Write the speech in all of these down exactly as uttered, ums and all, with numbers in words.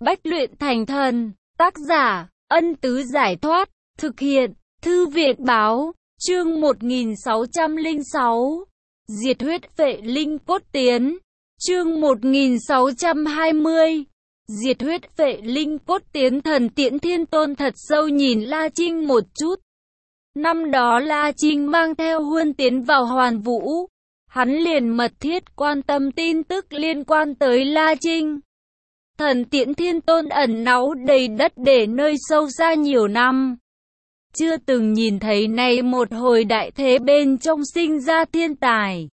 Bách luyện thành thần. Tác giả, Ân Tứ Giải Thoát. Thực hiện, Thư Viện Báo. Chương một nghìn sáu trăm lẻ sáu. Diệt huyết phệ linh cốt tiến. Chương một nghìn sáu trăm hai mươi. Diệt huyết phệ linh cốt tiến. Thần Tiễn Thiên Tôn thật sâu nhìn La Trinh một chút. Năm đó La Trinh mang theo Huân tiến vào Hoàn Vũ. Hắn liền mật thiết quan tâm tin tức liên quan tới La Trinh. Thần Tiễn Thiên Tôn ẩn náu đầy đất để nơi sâu xa nhiều năm. Chưa từng nhìn thấy này một hồi đại thế bên trong sinh ra thiên tài.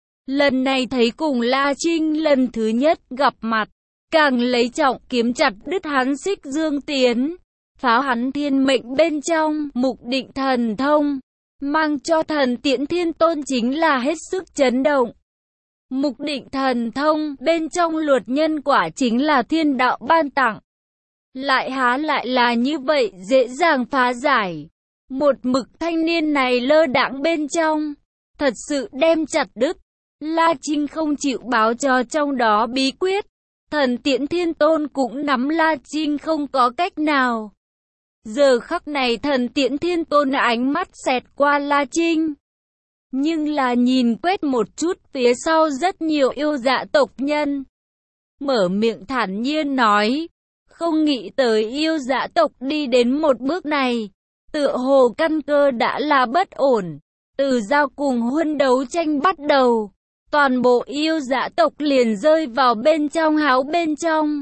Lần này thấy cùng La Trinh lần thứ nhất gặp mặt, càng lấy trọng kiếm chặt đứt hắn xích dương tiến, phá hắn thiên mệnh bên trong, mục định thần thông, mang cho Thần Tiễn Thiên Tôn chính là hết sức chấn động. Mục định thần thông bên trong luật nhân quả chính là thiên đạo ban tặng. Lại há lại là như vậy dễ dàng phá giải. Một mực thanh niên này lơ đãng bên trong, thật sự đem chặt đứt. La Trinh không chịu báo cho trong đó bí quyết. Thần Tiễn Thiên Tôn cũng nắm La Trinh không có cách nào. Giờ khắc này Thần Tiễn Thiên Tôn ánh mắt xẹt qua La Trinh. Nhưng là nhìn quét một chút phía sau rất nhiều yêu dạ tộc nhân. Mở miệng thản nhiên nói. Không nghĩ tới yêu dạ tộc đi đến một bước này. Tựa hồ căn cơ đã là bất ổn. Từ giao cùng Huân đấu tranh bắt đầu. Toàn bộ yêu dạ tộc liền rơi vào bên trong háo bên trong.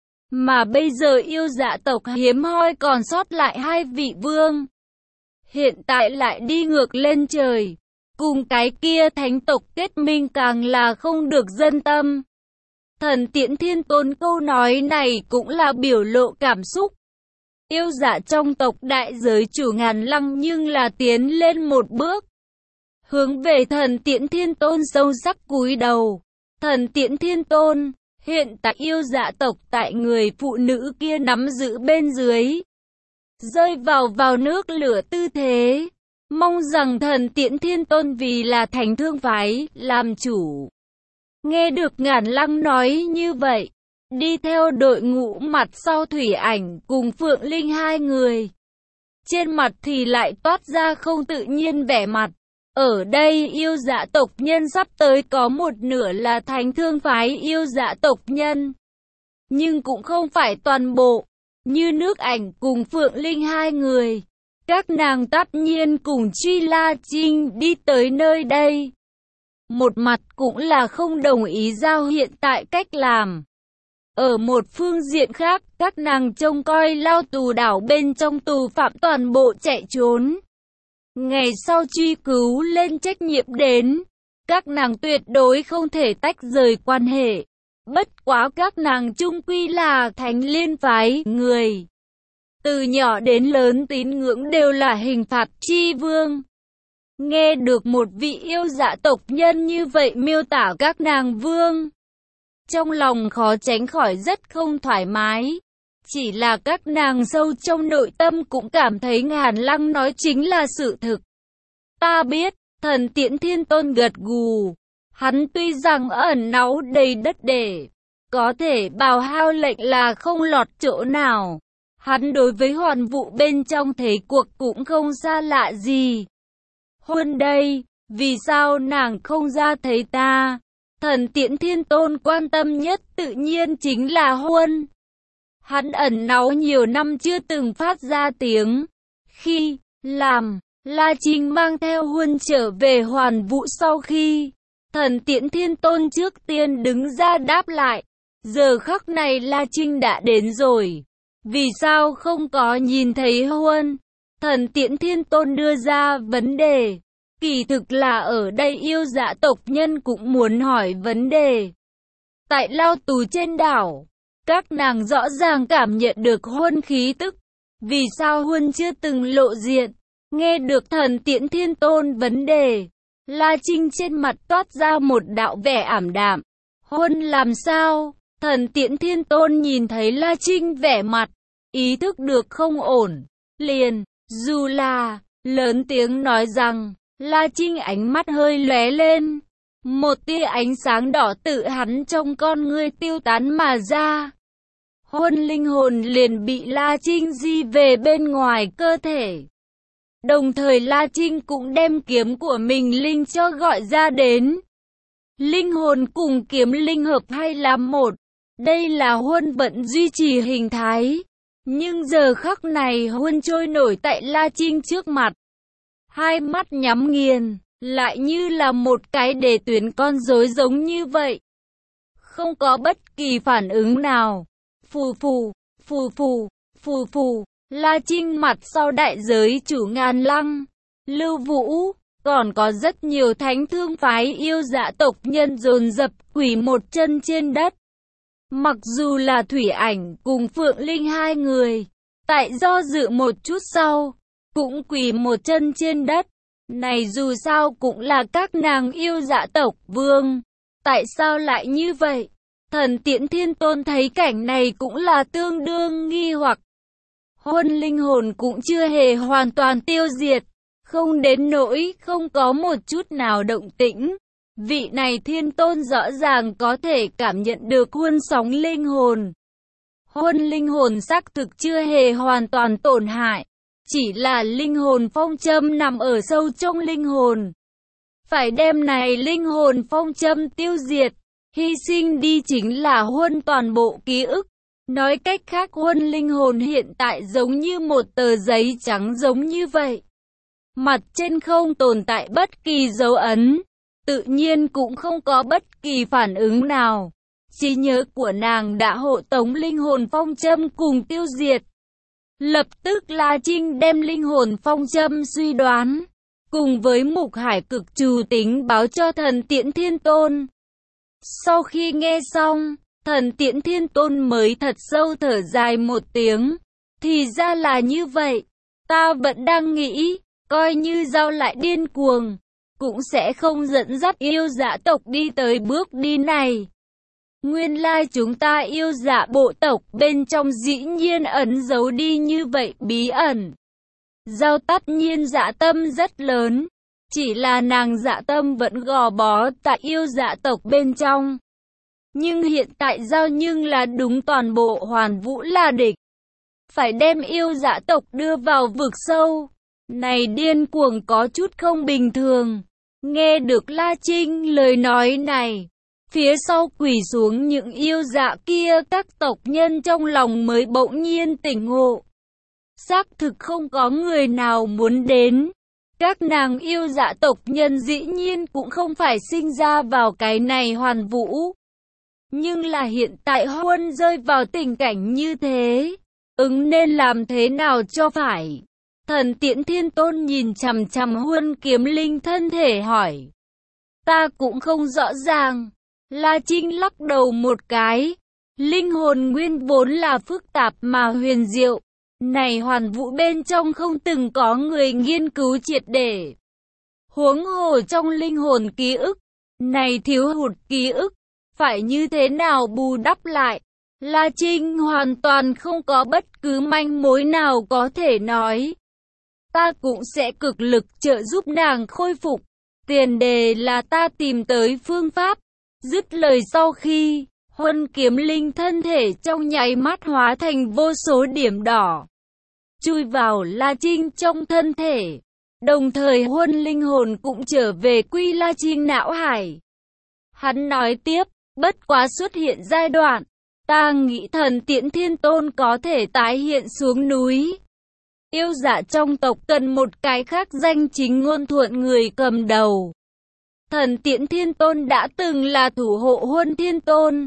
Mà bây giờ yêu dạ tộc hiếm hoi còn sót lại hai vị vương. Hiện tại lại đi ngược lên trời. Cùng cái kia thánh tộc kết minh càng là không được dân tâm. Thần Tiễn Thiên Tôn câu nói này cũng là biểu lộ cảm xúc. Yêu dạ trong tộc đại giới chủ Ngàn Lăng nhưng là tiến lên một bước. Hướng về Thần Tiễn Thiên Tôn sâu sắc cúi đầu. Thần Tiễn Thiên Tôn, hiện tại yêu dạ tộc tại người phụ nữ kia nắm giữ bên dưới. Rơi vào vào nước lửa tư thế. Mong rằng Thần Tiễn Thiên Tôn vì là Thánh Thương Phái, làm chủ. Nghe được Ngàn Lăng nói như vậy, đi theo đội ngũ mặt sau Thủy Ảnh cùng Phượng Linh hai người. Trên mặt thì lại toát ra không tự nhiên vẻ mặt. Ở đây yêu dạ tộc nhân sắp tới có một nửa là Thánh Thương Phái yêu dạ tộc nhân. Nhưng cũng không phải toàn bộ, như Nước Ảnh cùng Phượng Linh hai người. Các nàng tất nhiên cùng truy La Trinh đi tới nơi đây. Một mặt cũng là không đồng ý giao hiện tại cách làm. Ở một phương diện khác, các nàng trông coi lao tù đảo bên trong tù phạm toàn bộ chạy trốn. Ngày sau truy cứu lên trách nhiệm đến, các nàng tuyệt đối không thể tách rời quan hệ. Bất quá các nàng chung quy là Thánh Liên Phái người. Từ nhỏ đến lớn tín ngưỡng đều là hình phạt chi vương. Nghe được một vị yêu dạ tộc nhân như vậy miêu tả các nàng vương. Trong lòng khó tránh khỏi rất không thoải mái. Chỉ là các nàng sâu trong nội tâm cũng cảm thấy Ngàn Lăng nói chính là sự thực. Ta biết, Thần Tiễn Thiên Tôn gật gù. Hắn tuy rằng ẩn náu đầy đất để có thể bào hao lệnh là không lọt chỗ nào. Hắn đối với Hoàn Vũ bên trong thế cuộc cũng không xa lạ gì. Huân đây, vì sao nàng không ra thấy ta? Thần Tiễn Thiên Tôn quan tâm nhất tự nhiên chính là Huân. Hắn ẩn náu nhiều năm chưa từng phát ra tiếng. Khi làm La Trinh mang theo Huân trở về Hoàn Vũ sau khi Thần Tiễn Thiên Tôn trước tiên đứng ra đáp lại. Giờ khắc này La Trinh đã đến rồi. Vì sao không có nhìn thấy Huân? Thần Tiễn Thiên Tôn đưa ra vấn đề. Kỳ thực là ở đây yêu dạ tộc nhân cũng muốn hỏi vấn đề. Tại lao tù trên đảo, các nàng rõ ràng cảm nhận được Huân khí tức. Vì sao Huân chưa từng lộ diện? Nghe được Thần Tiễn Thiên Tôn vấn đề, La Trinh trên mặt toát ra một đạo vẻ ảm đạm. Huân làm sao? Thần Tiễn Thiên Tôn nhìn thấy La Trinh vẻ mặt, ý thức được không ổn. Liền, dù là, lớn tiếng nói rằng, La Trinh ánh mắt hơi lóe lên. Một tia ánh sáng đỏ tự hắn trong con ngươi tiêu tán mà ra. Huân linh hồn liền bị La Trinh di về bên ngoài cơ thể. Đồng thời La Trinh cũng đem kiếm của mình linh cho gọi ra đến. Linh hồn cùng kiếm linh hợp hay làm một. Đây là Huân vẫn duy trì hình thái. Nhưng giờ khắc này Huân trôi nổi tại La Trinh trước mặt. Hai mắt nhắm nghiền, lại như là một cái đề tuyến con rối giống như vậy. Không có bất kỳ phản ứng nào. Phù phù, phù phù, phù phù, La Trinh mặt sau đại giới chủ Ngàn Lăng, Lưu Vũ, còn có rất nhiều thánh thương phái yêu dạ tộc nhân dồn dập quỳ một chân trên đất. Mặc dù là Thủy Ảnh cùng Phượng Linh hai người, tại do dự một chút sau, cũng quỳ một chân trên đất. Này dù sao cũng là các nàng yêu dạ tộc vương. Tại sao lại như vậy? Thần Tiễn Thiên Tôn thấy cảnh này cũng là tương đương nghi hoặc. Huân linh hồn cũng chưa hề hoàn toàn tiêu diệt, không đến nỗi không có một chút nào động tĩnh. Vị này Thiên Tôn rõ ràng có thể cảm nhận được Huân sóng linh hồn. Huân linh hồn xác thực chưa hề hoàn toàn tổn hại, chỉ là linh hồn phong châm nằm ở sâu trong linh hồn. Phải đem này linh hồn phong châm tiêu diệt, hy sinh đi chính là Huân toàn bộ ký ức. Nói cách khác Huân linh hồn hiện tại giống như một tờ giấy trắng giống như vậy. Mặt trên không tồn tại bất kỳ dấu ấn, tự nhiên cũng không có bất kỳ phản ứng nào. Trí nhớ của nàng đã hộ tống linh hồn phong châm cùng tiêu diệt. Lập tức La Trinh đem linh hồn phong châm suy đoán, cùng với Mục Hải cực trù tính báo cho Thần Tiễn Thiên Tôn. Sau khi nghe xong, Thần Tiễn Thiên Tôn mới thật sâu thở dài một tiếng. Thì ra là như vậy, ta vẫn đang nghĩ, coi như Dao lại điên cuồng, cũng sẽ không dẫn dắt yêu dạ tộc đi tới bước đi này. Nguyên lai chúng ta yêu dạ bộ tộc bên trong dĩ nhiên ẩn giấu đi như vậy bí ẩn. Dao tất nhiên dạ tâm rất lớn, chỉ là nàng dạ tâm vẫn gò bó tại yêu dạ tộc bên trong. Nhưng hiện tại Dao nhưng là đúng toàn bộ Hoàn Vũ là địch. Phải đem yêu dạ tộc đưa vào vực sâu. Này điên cuồng có chút không bình thường. Nghe được La Trinh lời nói này, phía sau quỳ xuống những yêu dạ kia các tộc nhân trong lòng mới bỗng nhiên tỉnh ngộ. Xác thực không có người nào muốn đến. Các nàng yêu dạ tộc nhân dĩ nhiên cũng không phải sinh ra vào cái này Hoàn Vũ. Nhưng là hiện tại Huân rơi vào tình cảnh như thế, ứng nên làm thế nào cho phải? Thần Tiễn Thiên Tôn nhìn chằm chằm Huân kiếm linh thân thể hỏi. Ta cũng không rõ ràng. La Trinh lắc đầu một cái. Linh hồn nguyên vốn là phức tạp mà huyền diệu. Này Hoàn Vũ bên trong không từng có người nghiên cứu triệt để. Huống hồ trong linh hồn ký ức, này thiếu hụt ký ức, phải như thế nào bù đắp lại? La Trinh hoàn toàn không có bất cứ manh mối nào có thể nói. Ta cũng sẽ cực lực trợ giúp nàng khôi phục. Tiền đề là ta tìm tới phương pháp. Dứt lời sau khi, Huân kiếm linh thân thể trong nháy mắt hóa thành vô số điểm đỏ. Chui vào La Trinh trong thân thể. Đồng thời Huân linh hồn cũng trở về quy La Trinh não hải. Hắn nói tiếp, bất quá xuất hiện giai đoạn. Ta nghĩ Thần Tiễn Thiên Tôn có thể tái hiện xuống núi. Yêu dạ trong tộc cần một cái khác danh chính ngôn thuận người cầm đầu. Thần Tiễn Thiên Tôn đã từng là thủ hộ Huân Thiên Tôn.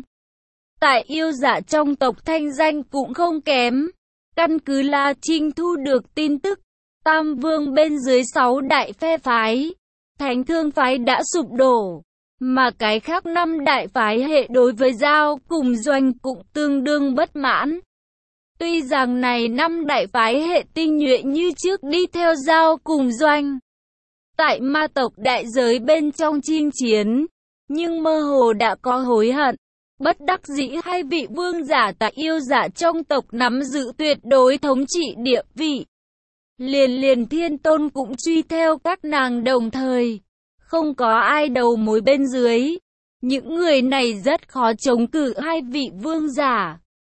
Tại yêu dạ trong tộc thanh danh cũng không kém. Căn cứ La Trinh thu được tin tức, Tam Vương bên dưới sáu đại phe phái, Thánh Thương phái đã sụp đổ. Mà cái khác năm đại phái hệ đối với Dao cùng Doanh cũng tương đương bất mãn. Tuy rằng này năm đại phái hệ tinh nhuệ như trước đi theo Dao cùng Doanh. Tại ma tộc đại giới bên trong chinh chiến, nhưng mơ hồ đã có hối hận. Bất đắc dĩ hai vị vương giả tại yêu giả trong tộc nắm giữ tuyệt đối thống trị địa vị. Liền liền Thiên Tôn cũng truy theo các nàng đồng thời. Không có ai đầu mối bên dưới. Những người này rất khó chống cự hai vị vương giả.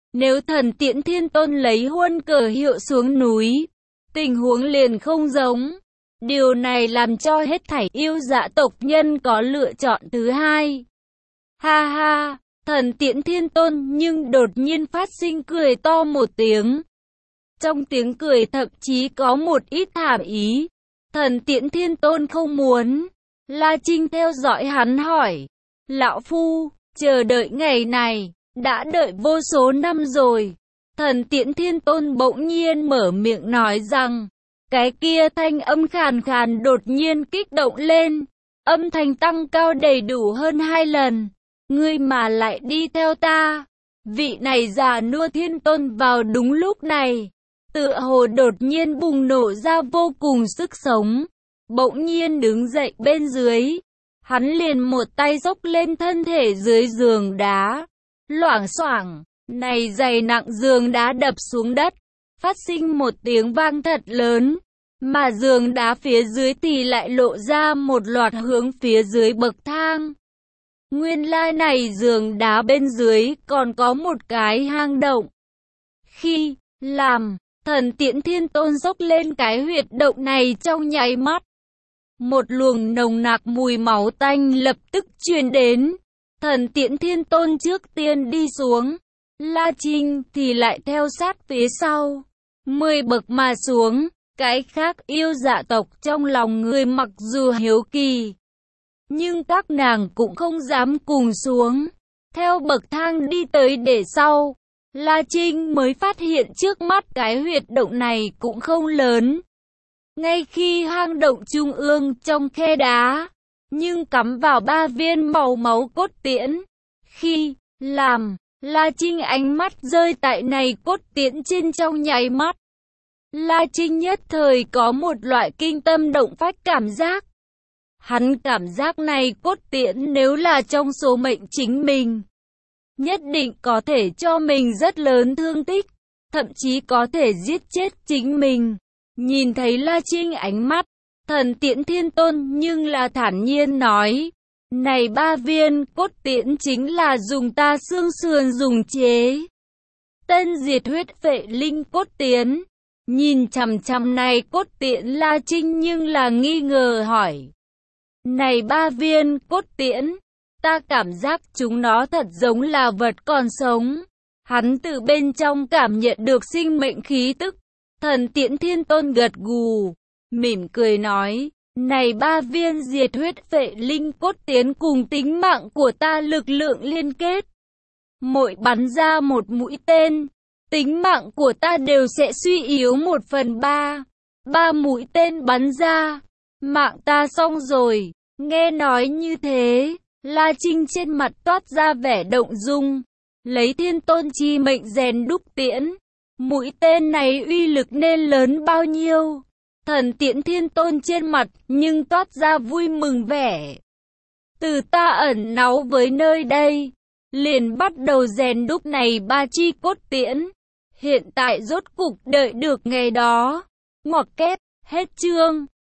Nếu Thần Tiễn Thiên Tôn lấy huân cờ hiệu xuống núi, tình huống liền không giống. Điều này làm cho hết thảy yêu dạ tộc nhân có lựa chọn thứ hai. Ha ha, Thần Tiễn Thiên Tôn nhưng đột nhiên phát sinh cười to một tiếng. Trong tiếng cười thậm chí có một ít hàm ý. Thần Tiễn Thiên Tôn không muốn. La Trinh theo dõi hắn hỏi. Lão Phu, chờ đợi ngày này, đã đợi vô số năm rồi. Thần Tiễn Thiên Tôn bỗng nhiên mở miệng nói rằng, cái kia thanh âm khàn khàn đột nhiên kích động lên. Âm thanh tăng cao đầy đủ hơn hai lần. Ngươi mà lại đi theo ta. Vị này già nua Thiên Tôn vào đúng lúc này, tựa hồ đột nhiên bùng nổ ra vô cùng sức sống. Bỗng nhiên đứng dậy bên dưới. Hắn liền một tay dốc lên thân thể dưới giường đá. Loảng xoảng, này dày nặng giường đá đập xuống đất, phát sinh một tiếng vang thật lớn. Mà giường đá phía dưới thì lại lộ ra một loạt hướng phía dưới bậc thang. Nguyên lai này giường đá bên dưới còn có một cái hang động. Khi làm Thần Tiễn Thiên Tôn dốc lên cái huyệt động này trong nháy mắt, một luồng nồng nặc mùi máu tanh lập tức truyền đến. Thần Tiễn Thiên Tôn trước tiên đi xuống, La Trinh thì lại theo sát phía sau. Mười bậc mà xuống, cái khác yêu dạ tộc trong lòng người mặc dù hiếu kỳ, nhưng các nàng cũng không dám cùng xuống. Theo bậc thang đi tới để sau, La Trinh mới phát hiện trước mắt cái huyệt động này cũng không lớn. Ngay khi hang động trung ương trong khe đá, nhưng cắm vào ba viên màu máu cốt tiễn. Khi làm La Trinh ánh mắt rơi tại này cốt tiễn trên trong nháy mắt, La Trinh nhất thời có một loại kinh tâm động phách cảm giác. Hắn cảm giác này cốt tiễn nếu là trong số mệnh chính mình, nhất định có thể cho mình rất lớn thương tích, thậm chí có thể giết chết chính mình. Nhìn thấy La Trinh ánh mắt, Thần Tiễn Thiên Tôn nhưng là thản nhiên nói, này ba viên cốt tiễn chính là dùng ta xương sườn dùng chế. Tên diệt huyết vệ linh cốt tiễn. Nhìn chằm chằm này cốt tiễn La Trinh nhưng là nghi ngờ hỏi. Này ba viên cốt tiễn, ta cảm giác chúng nó thật giống là vật còn sống. Hắn từ bên trong cảm nhận được sinh mệnh khí tức. Thần Tiễn Thiên Tôn gật gù, mỉm cười nói, này ba viên diệt huyết vệ linh cốt tiễn cùng tính mạng của ta lực lượng liên kết. Mỗi bắn ra một mũi tên, tính mạng của ta đều sẽ suy yếu một phần ba. Ba mũi tên bắn ra, mạng ta xong rồi. Nghe nói như thế, La Trinh trên mặt toát ra vẻ động dung. Lấy Thiên Tôn chi mệnh rèn đúc tiễn, mũi tên này uy lực nên lớn bao nhiêu? Thần Tiễn Thiên Tôn trên mặt nhưng toát ra vui mừng vẻ. Từ ta ẩn náu với nơi đây, liền bắt đầu rèn đúc này ba chi cốt tiễn. Hiện tại rốt cục đợi được ngày đó. Ngoặc kép, hết chương.